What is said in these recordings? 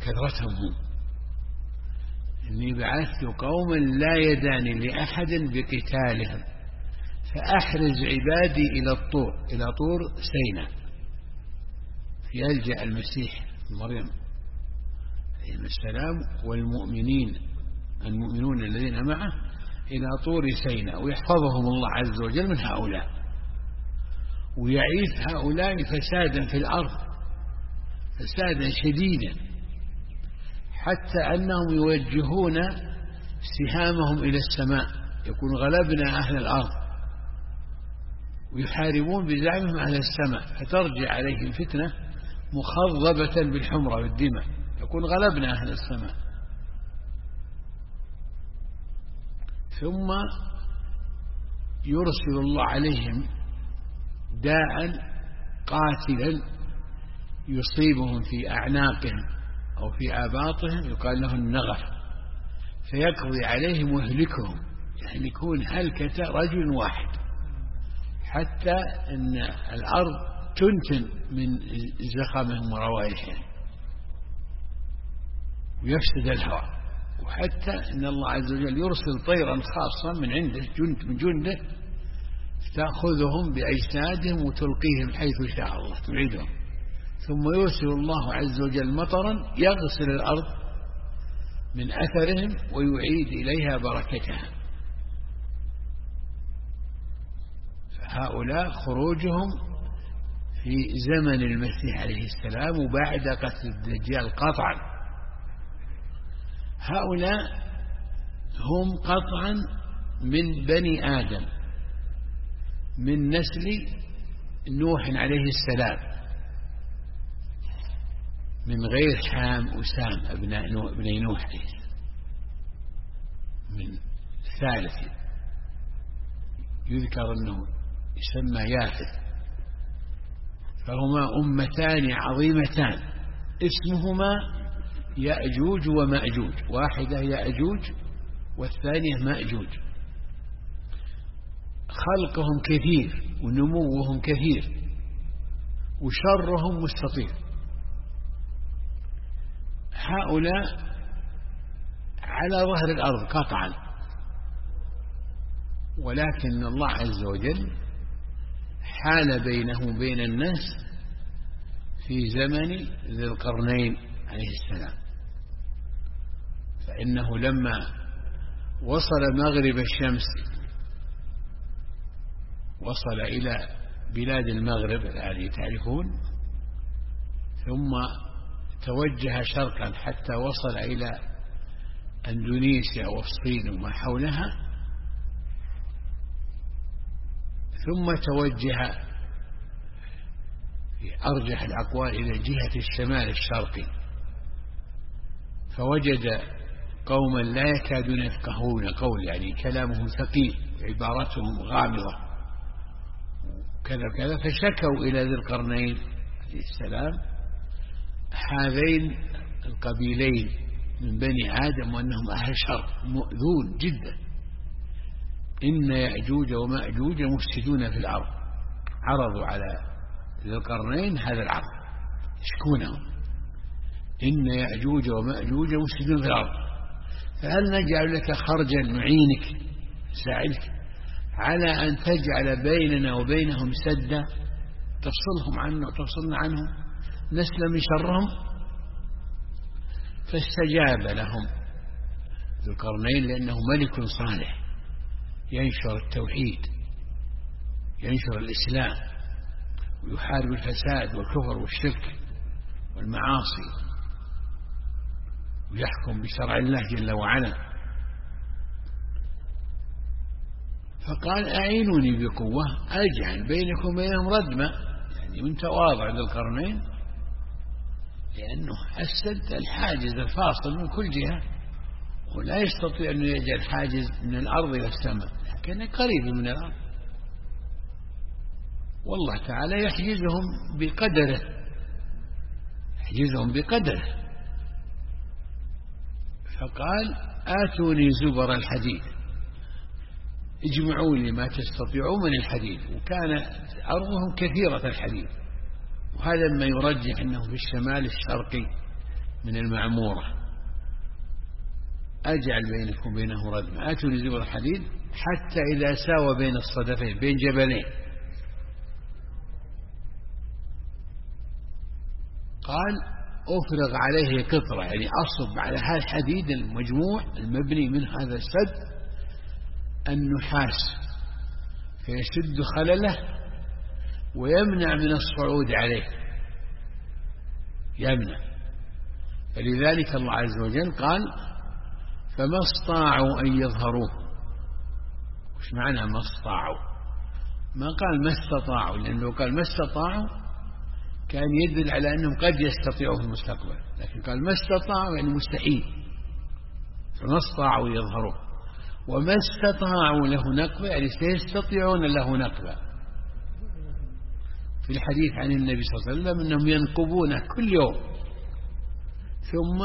كثرتهم هم، إني بعثت قوما لا يدان لأحد بقتالهم فأحرز عبادي إلى طور سيناء، يلجأ المسيح مريم عليه السلام والمؤمنون الذين معه إلى طور سيناء، ويحفظهم الله عز وجل من هؤلاء، ويعيث هؤلاء فسادا في الأرض، فسادا شديدا، حتى أنهم يوجهون سهامهم إلى السماء، يكون غلبنا أهل الأرض، ويحاربون بزعمهم أهل السماء، فترجع عليهم فتنة مخضبة بالحمرة والدماء، يكون غلبنا أهل السماء. ثم يرسل الله عليهم داء قاتلا يصيبهم في أعناقهم أو في آباطهم، يقال له النغف، فيقضي عليهم ويهلكهم، يعني يكون هلكة رجل واحد، حتى أن الأرض تنتن من زخمهم وروائحهم، ويفسد الهواء، وحتى أن الله عز وجل يرسل طيرا خاصة من عنده، من جنده، تأخذهم بأجسادهم وتلقيهم حيث شاء الله، تعيدهم. ثم يرسل الله عز وجل مطرا يغسل الأرض من أثرهم ويعيد إليها بركتها. فهؤلاء خروجهم في زمن المسيح عليه السلام وبعد قتل الدجال قطعا. هؤلاء هم قطعا من بني آدم، من نسل نوح عليه السلام، من غير حام وسام ابني نوح عليه السلام، من ثالث يذكر أنه يسمى يافث. فهما أمتان عظيمتان اسمهما يأجوج ومأجوج، واحدة يأجوج والثانية مأجوج. خلقهم كثير ونموهم كثير وشرهم مستطير. هؤلاء على ظهر الأرض قطعا، ولكن الله عز وجل حال بينه وبين الناس في زمن ذي القرنين عليه السلام. فإنه لما وصل مغرب الشمس، وصل إلى بلاد المغرب التي تعرفون، ثم توجه شرقا حتى وصل إلى أندونيسيا والصين وما حولها، ثم توجه في أرجح الأقوال إلى جهة الشمال الشرقي، فوجد قوما لا يكادون يفقهون قول، يعني كلامهم ثقيل، عبارتهم غامضة كذا كذا، فشكوا إلى ذي القرنين عليه السلام هذين القبيلين من بني آدم، وأنهم أهل شر مؤذون جدا، إن يأجوج ومأجوج مفسدون في الأرض. عرضوا على ذي القرنين هذا العرض، يشكونهم إن يأجوج ومأجوج مفسدون في الأرض، فهل نجعل لك خرجا نعينك ساعدك على أن تجعل بيننا وبينهم سدا تفصلهم عنه وتفصلنا عنهم نسل من شرهم؟ فاستجاب لهم ذو القرنين، لأنه ملك صالح ينشر التوحيد، ينشر الإسلام، ويحارب الفساد والكفر والشرك والمعاصي، ويحكم بشرع الله جل وعلا. فقال أعينوني بقوة أجعل بينكم وبينهم ردما، يعني من تواضع ذي القرنين، لأنه السد الحاجز الفاصل من كل جهة، ولا يستطيع أن يجعل حاجز من الأرض إلى السماء، لكن قريب من الأرض، والله تعالى يحجزهم بقدره، يحجزهم بقدره. فقال آتوني زبر الحديد، اجمعوا لي ما تستطيعون من الحديد، وكان أرضهم كثيرة الحديد، وهذا ما يرجح أنه في الشمال الشرقي من المعمورة أجعل بينك وبينه ردما آتوني زبر الحديد حتى إذا ساوى بين الصدفين بين جبلين قال أفرغ عليه قطرة يعني أصب على هذا الحديد المجموع المبني من هذا السد النحاس فيسد خلله ويمنع من الصعود عليه يمنع. فلذلك الله عز وجل قال فما استطاعوا أن يظهروه. وش معنى ما استطاعوا؟ ما قال ما استطاعوا، لأنه قال ما استطاعوا كان يدل على أنهم قد يستطيعوا في المستقبل، لكن قال ما استطاعوا يعني مستحيل. فما استطاعوا يظهروه وما استطاعوا له نقبة يعني سيستطيعون له نقبة. في الحديث عن النبي صلى الله عليه وسلم أنهم ينقبونه كل يوم ثم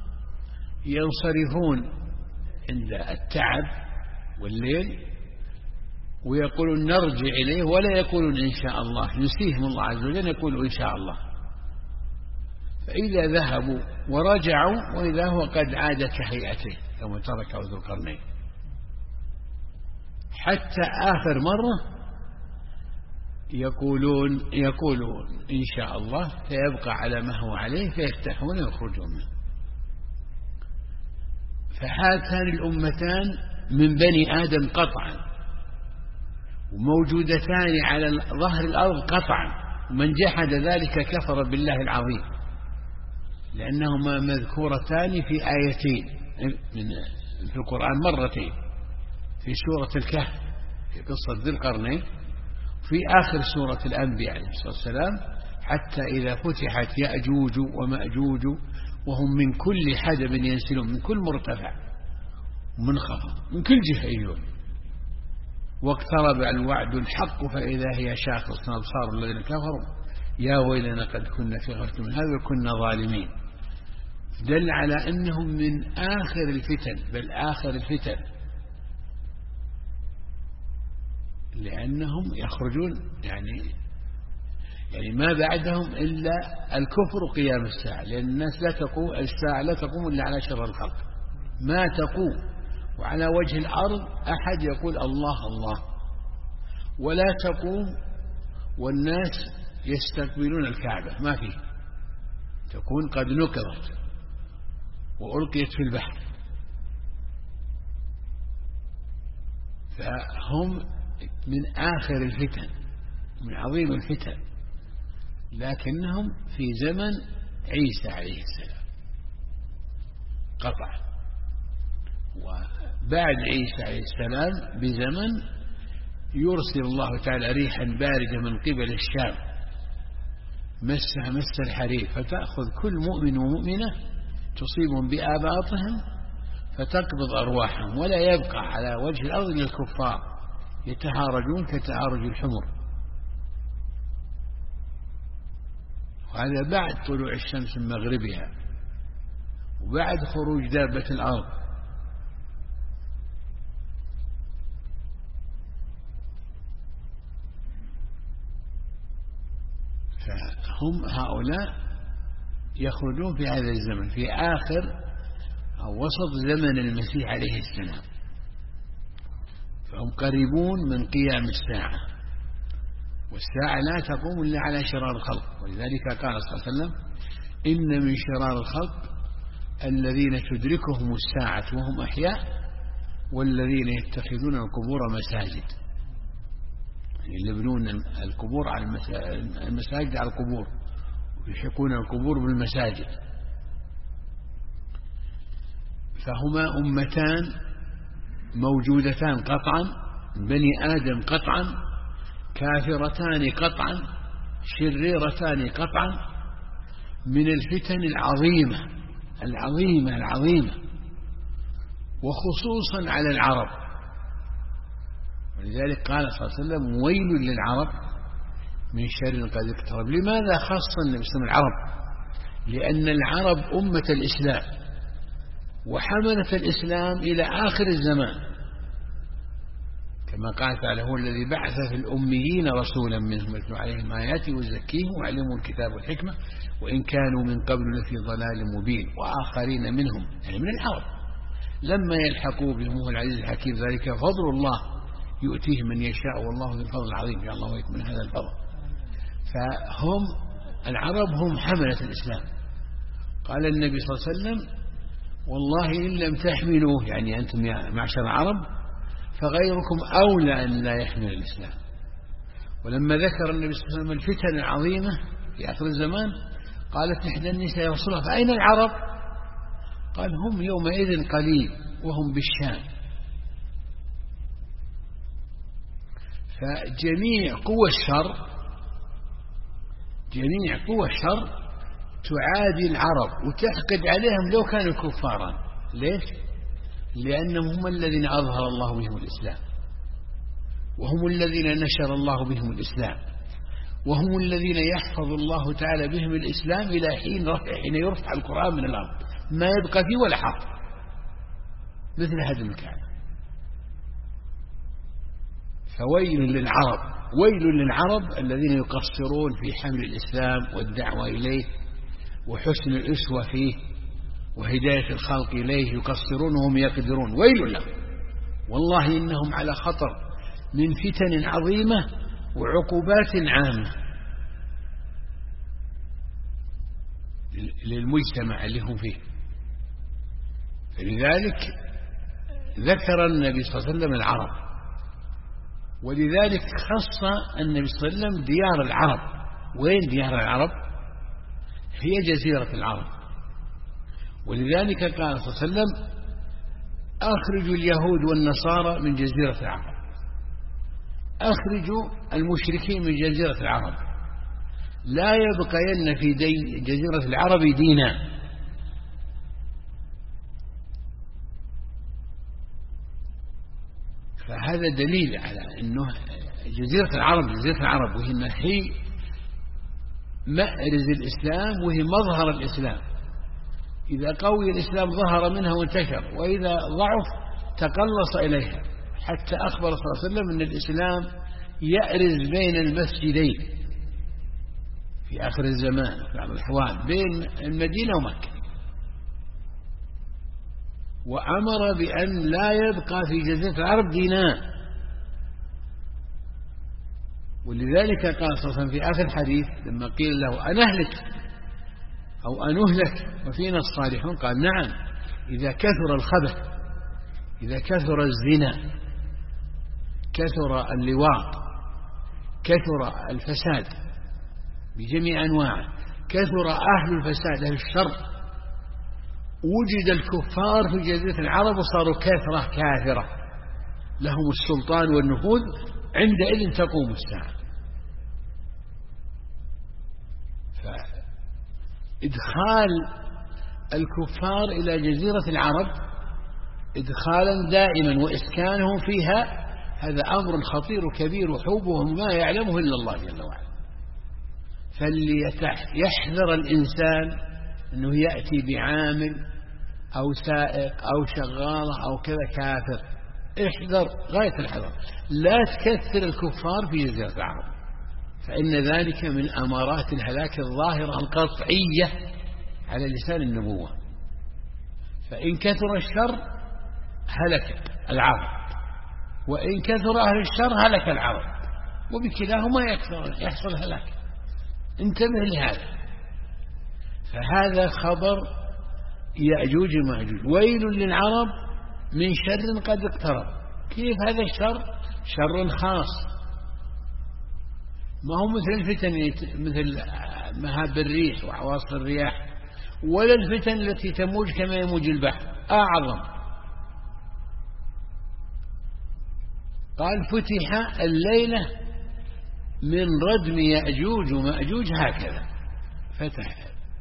ينصرفون عند التعب والليل ويقولون نرجع إليه ولا يقولون إن شاء الله، ينسيهم الله عز وجل يقولوا إن شاء الله. فإذا ذهبوا ورجعوا وإذا هو قد عاد كهيئته كما تركه ذو القرنين، حتى آخر مرة يقولون إن شاء الله فيبقى على ما هو عليه فيفتحون ويخرجون منه. فهاتان الأمتان من بني آدم قطعا وموجودتان على ظهر الأرض قطعا، ومن جحد ذلك كفر بالله العظيم، لأنهما مذكورتان في آيتين في القرآن مرتين، في سورة الكهف في قصة ذي القرنين، في آخر سورة الأنبياء عليه الصلاة والسلام، حتى إذا فتحت يأجوج ومأجوج وهم من كل حدب ينسلون، من كل مرتفع ومنخفض من كل جهة يجون، واقترب الوعد الحق فإذا هي شاخص أبصار الذين كفروا يا ويلنا قد كنا في غفلة من هذا وكنا ظالمين. دل على أنهم من آخر الفتن، بل آخر الفتن، لأنهم يخرجون يعني ما بعدهم إلا الكفر قيام الساعة، لأن الناس لا تقوم الساعة لا تقوم إلا على شر الخلق، ما تقوم وعلى وجه الأرض أحد يقول الله الله، ولا تقوم والناس يستقبلون الكعبة، ما فيه، تكون قد نكرت وألقيت في البحر. فهم من آخر الفتن، من عظيم الفتن، لكنهم في زمن عيسى عليه السلام قطعا، وبعد عيسى عليه السلام بزمن يرسل الله تعالى ريحا باردة من قبل الشام مسها مس الحرير، فتأخذ كل مؤمن ومؤمنة تصيبهم بآباطهم فتقبض أرواحهم، ولا يبقى على وجه الأرض إلا الكفار يتهارجون كتهارج الحمر. وهذا بعد طلوع الشمس من مغربها وبعد خروج دابة الأرض. فهم هؤلاء يخرجون في هذا الزمن في آخر أو وسط زمن المسيح عليه السلام، فهم قريبون من قيام الساعة، والساعة لا تقوم إلا على شرار الخلق. ولذلك قال صلى الله عليه وسلم إن من شرار الخلق الذين تدركهم الساعة وهم أحياء والذين يتخذون القبور مساجد، يعني يبنون القبور على المساجد على القبور ويحقون القبور بالمساجد. فهما أمتان موجودتان قطعا، بني آدم قطعا، كافرتان قطعا، شريرتان قطعا، من الفتن العظيمة العظيمة العظيمة، وخصوصا على العرب. ولذلك قال صلى الله عليه وسلم ويل للعرب من شر قد اقترب. لماذا خص النبي صلى الله عليه وسلم العرب؟ لأن العرب أمة الإسلام وحملت الإسلام إلى آخر الزمان، كما كما قال تعالى هو الذي بعث في الأميين رسولا منهم يتلو عليهم آياته ويزكيهم ويعلمهم الكتاب والحكمة وإن كانوا من قبل لفي ضلال مبين وآخرين منهم يعني من العرب لما يلحقوا بهم هو العزيز الحكيم ذلك فضل الله يؤتيه من يشاء والله ذو الفضل العظيم جعل الله وإياكم من هذا الفضل. فهم العرب هم حملة الإسلام. قال النبي صلى الله عليه وسلم والله إن لم تحملوه يعني أنتم يا معشر العرب فغيركم أولى أن لا يحمل الإسلام. ولما ذكر النبي صلى الله عليه وسلم الفتن العظيمة في آخر الزمان قالت إحدى النساء يا رسول الله فأين العرب؟ قال هم يومئذ قليل وهم بالشام. فجميع قوى الشر تعادي العرب وتحقد عليهم لو كانوا كفارا. ليش؟ لأنهم هم الذين أظهر الله بهم الإسلام وهم الذين نشر الله بهم الإسلام وهم الذين يحفظ الله تعالى بهم الإسلام إلى حين يرفع القرآن من الأرض ما يبقى فيه ولا حرف مثل هذا الكلام. فويل للعرب الذين يقصرون في حمل الإسلام والدعوة إليه وحسن الأسوة فيه وهداية الخلق إليه يقصرون وهم يقدرون. ويل لهم والله إنهم على خطر من فتن عظيمة وعقوبات عامة للمجتمع اللي هم فيه. فلذلك ذكر النبي صلى الله عليه وسلم العرب ولذلك خص النبي صلى الله عليه وسلم ديار العرب. وين ديار العرب؟ هي جزيرة العرب. ولذلك قال صلى الله عليه وسلم أخرجوا اليهود والنصارى من جزيرة العرب أخرجوا المشركين من جزيرة العرب لا يبقين في جزيرة العرب دينا. فهذا دليل على أنه جزيرة العرب وهي مأرز الإسلام وهي مظهر الإسلام. إذا قوي الإسلام ظهر منها وانتشر وإذا ضعف تقلص إليها حتى أخبر صلى الله عليه وسلم أن الإسلام يأرز بين المسجدين في آخر الزمان في بعض الأحوال بين المدينة ومكة وأمر بأن لا يبقى في جزيرة العرب دينار. ولذلك قال صلى الله عليه وسلم في آخر الحديث لما قيل له أنهلك أو أنهلك وفينا الصالحون قال نعم إذا كثر الخبث إذا كثر الزنا كثر اللواط كثر الفساد بجميع أنواعه كثر أهل الفساد أهل الشر وجد الكفار في جزيرة العرب وصاروا كافرة لهم السلطان والنفوذ عندئذ تقوم الساعة. فإدخال الكفار إلى جزيرة العرب إدخالا دائما وإسكانهم فيها هذا أمر خطير وكبير وحوبهم ما يعلمه إلا الله جل وعلا. فليحذر الإنسان أنه يأتي بعامل أو سائق أو شغالة أو كذا كافر. احذر غاية الحذر لا تكثر الكفار في جزيرة العرب فإن ذلك من أمارات الهلاك الظاهرة القطعية على لسان النبوة. فإن كثر الشر هلك العرب وإن كثر أهل الشر هلك العرب وبكلاهما يحصل هلاك. انتبه لهذا. فهذا خبر يأجوج ومأجوج. ويل للعرب من شر قد اقترب. كيف هذا الشر؟ شر خاص ما هو مثل الفتن مثل مهاب الريح وعواصف الرياح ولا الفتن التي تموج كما يموج البحر أعظم. قال فتح الليلة من ردم يأجوج ومأجوج هكذا فتح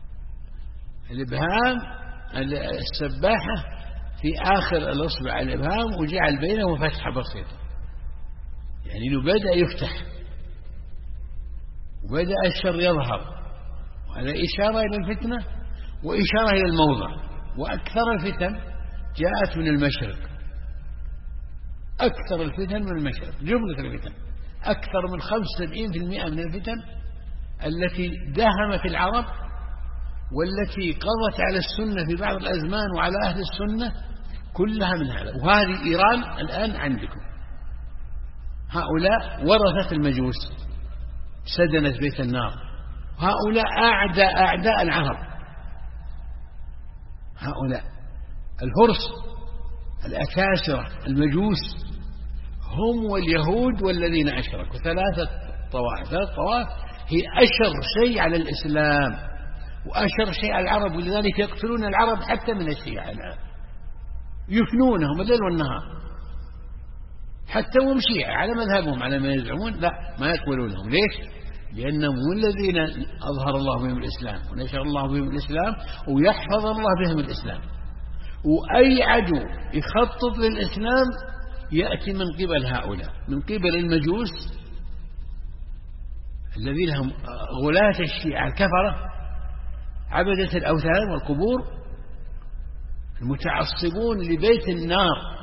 الإبهام السباحة في آخر الأصبع الإبهام وجعل بينه فتحة بسيطة يعني إنه بدأ يفتح وبدأ الشر يظهر وهذا إشارة إلى الفتنة وإشارة إلى الموضع. وأكثر الفتن جاءت من المشرق أكثر الفتن من المشرق، جملة الفتن أكثر من 75% من الفتن التي داهمت العرب والتي قضت على السنة في بعض الأزمان وعلى أهل السنة كلها من هذا. وهذه إيران الآن عندكم، هؤلاء ورثة المجوس سدنت بيت النار، هؤلاء أعداء العرب، هؤلاء الفرس الأكاسرة المجوس هم واليهود والذين أشركوا، ثلاث طوائف هي أشر شيء على الإسلام وأشر شيء على العرب، ولذلك يقتلون العرب حتى من الشيعة الآن، يفنونهم الليل والنهار حتى هم شيعة على مذهبهم على ما يزعمون، لا ما يقبلونهم. ليش؟ لأنهم الذين أظهر الله بهم الإسلام ونشر الله بهم الإسلام ويحفظ الله بهم الإسلام، وأي عدو يخطط للإسلام يأتي من قبل هؤلاء، من قبل المجوس الذين هم غلاة الشيعة الكفرة عبدة الأوثان والقبور المتعصبون لبيت النار،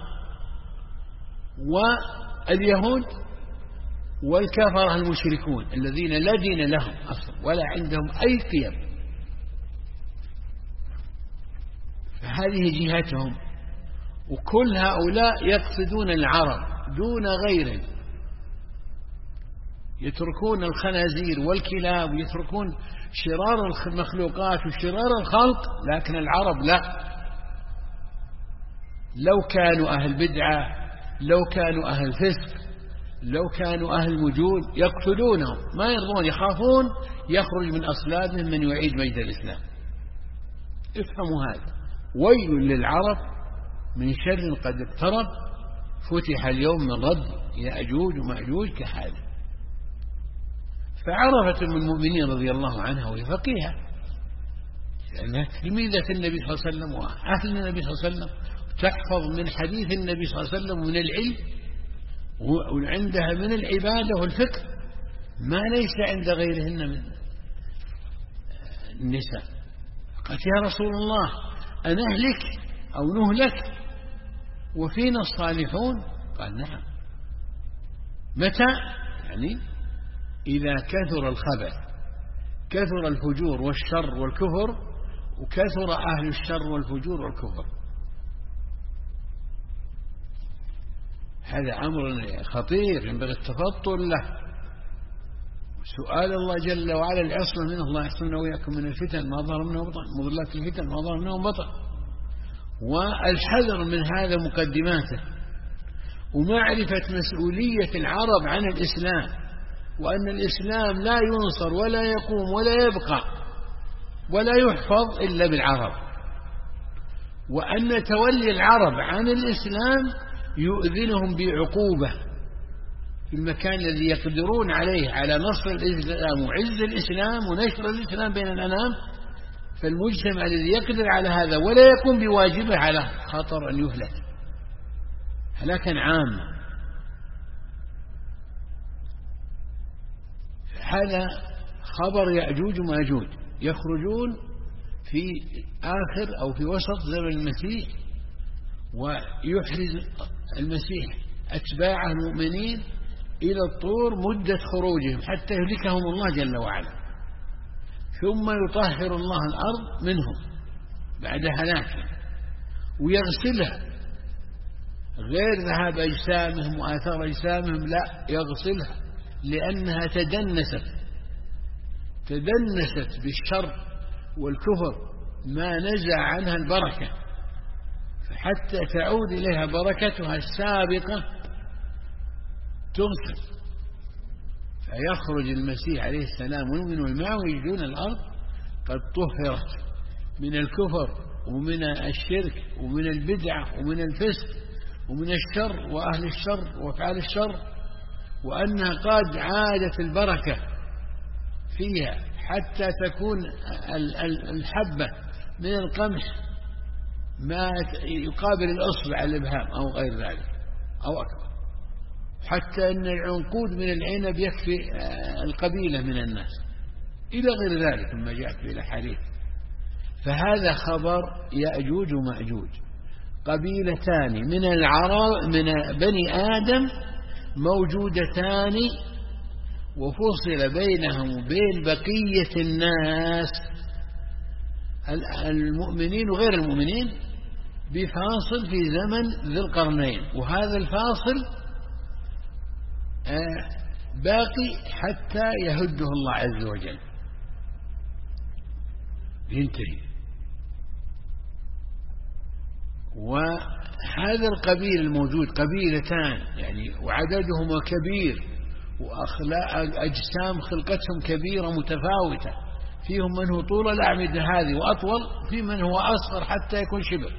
واليهود والكفرة المشركون الذين لا دين لهم أصلا ولا عندهم أي قيم. فهذه جهتهم، وكل هؤلاء يقصدون العرب دون غيرهم، يتركون الخنازير والكلاب ويتركون شرار المخلوقات وشرار الخلق، لكن العرب لا، لو كانوا أهل بدعة، لو كانوا أهل فسق، لو كانوا أهل وجود يقتلونهم، ما يرضون، يخافون يخرج من أصلابهم من يعيد مجد الإسلام. افهموا هذا. ويل للعرب من شر قد اقترب، فتح اليوم من رد يأجوج ومأجوج كحاله. فعرفت من المؤمنين رضي الله عنها وهي فقيهة لأنها تلميذة النبي صلى الله عليه وسلم وأهل النبي صلى الله عليه وسلم، تحفظ من حديث النبي صلى الله عليه وسلم ومن العلم، وعندها من العبادة والفقه ما ليس عند غيرهن من النساء. قالت يا رسول الله أنهلك أو نهلك وفينا الصالحون؟ قال نعم. متى؟ يعني إذا كثر الخبث، كثر الفجور والشر والكفر، وكثر أهل الشر والفجور والكفر. هذا أمر خطير ينبغي التفطن له، سؤال الله جل وعلا العصمة منه، الله يحفظنا وإياكم من الفتن ما ظهر منه وبطن، مضلات الفتن ما ظهر منه وبطن، والحذر من هذا مقدماته، ومعرفة مسؤولية العرب عن الإسلام، وأن الإسلام لا ينصر ولا يقوم ولا يبقى ولا يحفظ إلا بالعرب، وأن تولي العرب عن الإسلام يؤذنهم بعقوبة في المكان الذي يقدرون عليه على نصر الإسلام وعز الإسلام ونشر الإسلام بين الأنام. فالمجتمع الذي يقدر على هذا ولا يقوم بواجبه على خطر أن يهلك هلاكا عاما. هذا خبر يأجوج ومأجوج يخرجون في آخر أو في وسط زمن المسيح، ويحرز المسيح أتباعه المؤمنين إلى الطور مدة خروجهم حتى يهلكهم الله جل وعلا، ثم يطهر الله الأرض منهم بعد هلاكهم ويغسلها، غير ذهاب أجسامهم وآثار أجسامهم، لا يغسلها لأنها تدنست بالشر والكفر ما نزع عنها البركة، حتى تعود إليها بركتها السابقة تغسل. فيخرج المسيح عليه السلام ويؤمنون معه ويجدون الأرض قد طهرت من الكفر ومن الشرك ومن البدعة ومن الفسق ومن الشر وأهل الشر وأفعال الشر، وأنها قد عادت البركة فيها حتى تكون الحبة من القمح ما يقابل الأصبع الإبهام أو غير ذلك أو أكبر، حتى أن العنقود من العنب يكفي القبيلة من الناس إلى غير ذلك مما جاءت به الأحاديث. فهذا خبر يأجوج ومأجوج قبيلتان من العرب من بني آدم موجودتان وفصل بينهم وبين بقية الناس المؤمنين وغير المؤمنين بفاصل في زمن ذي القرنين، وهذا الفاصل باقي حتى يهده الله عز وجل ينتهي. وهذا القبيل الموجود قبيلتان يعني وعددهما كبير وأخلاق أجسام خلقتهم كبيرة متفاوتة، فيهم من هو طول الأعمدة هذه وأطول، في من هو أصغر حتى يكون شبر،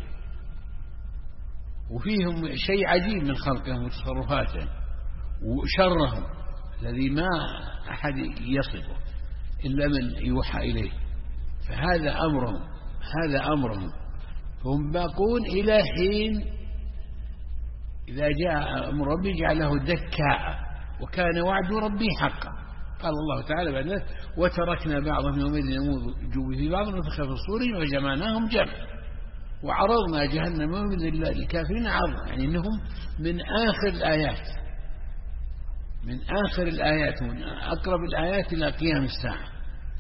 وفيهم شيء عجيب من خلقهم وتصرفاتهم وشرهم الذي ما أحد يصفه إلا من يوحى إليه. فهذا أمرهم هم باقون إلى حين إذا جاء أمر ربي جعله دكاء وكان وعد ربي حقا. قال الله تعالى بعد ذلك وتركنا بعضهم يومئذ يموج في بعض ونفخ في الصور وجمعناهم جمع وعرضنا جهنم يومئذ للكافرين عرضا، يعني إنهم من آخر الآيات من أقرب الآيات إلى قيام الساعة.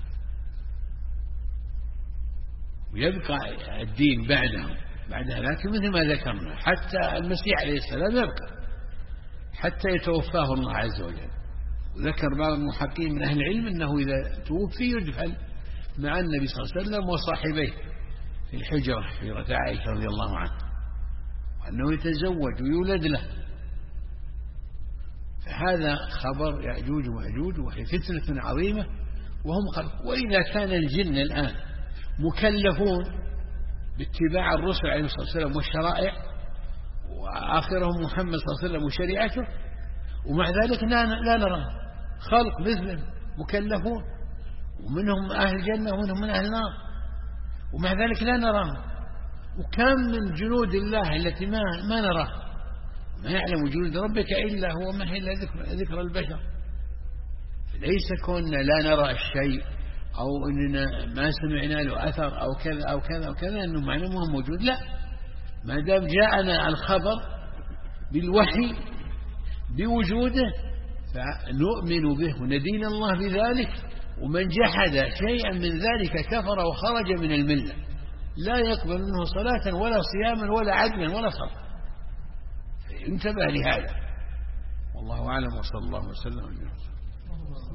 ويبقى الدين بعدها لكن مثل ما ذكرنا حتى المسيح عليه السلام يبقى حتى يتوفاه الله عز وجل. وذكر بعض المحققين من أهل العلم أنه إذا توفي يدفن مع النبي صلى الله عليه وسلم وصاحبيه في الحجرة حجرة عائشة رضي الله عنها، وأنه يتزوج ويولد له. فهذا خبر يأجوج ومأجوج وهي فتنة عظيمة وهم خلق. وإذا كان الجن الآن مكلفون باتباع الرسل عليه الصلاة والسلام والشرائع وآخرهم محمد صلى الله عليه وسلم وشريعته، ومع ذلك لا نرى خلق مثلهم مكلفون ومنهم أهل الجنة ومنهم من أهل النار، ومع ذلك لا نراهم. وكم من جنود الله التي ما نراها، ما يعلم جنود ربك إلا هو، ما هي إلا ذكر البشر. فليس كنا لا نرى الشيء أو إننا ما سمعنا له أثر أو كذا أو كذا أو كذا أنه معلومه موجود، لا، ما دام جاءنا الخبر بالوحي بوجوده فنؤمن به وندين الله بذلك. ومن جحد شيئا من ذلك كفر وخرج من الملة، لا يقبل منه صلاة ولا صياما ولا عدلا ولا صلاة. انتبه لهذا، والله أعلم وصلى الله وسلم.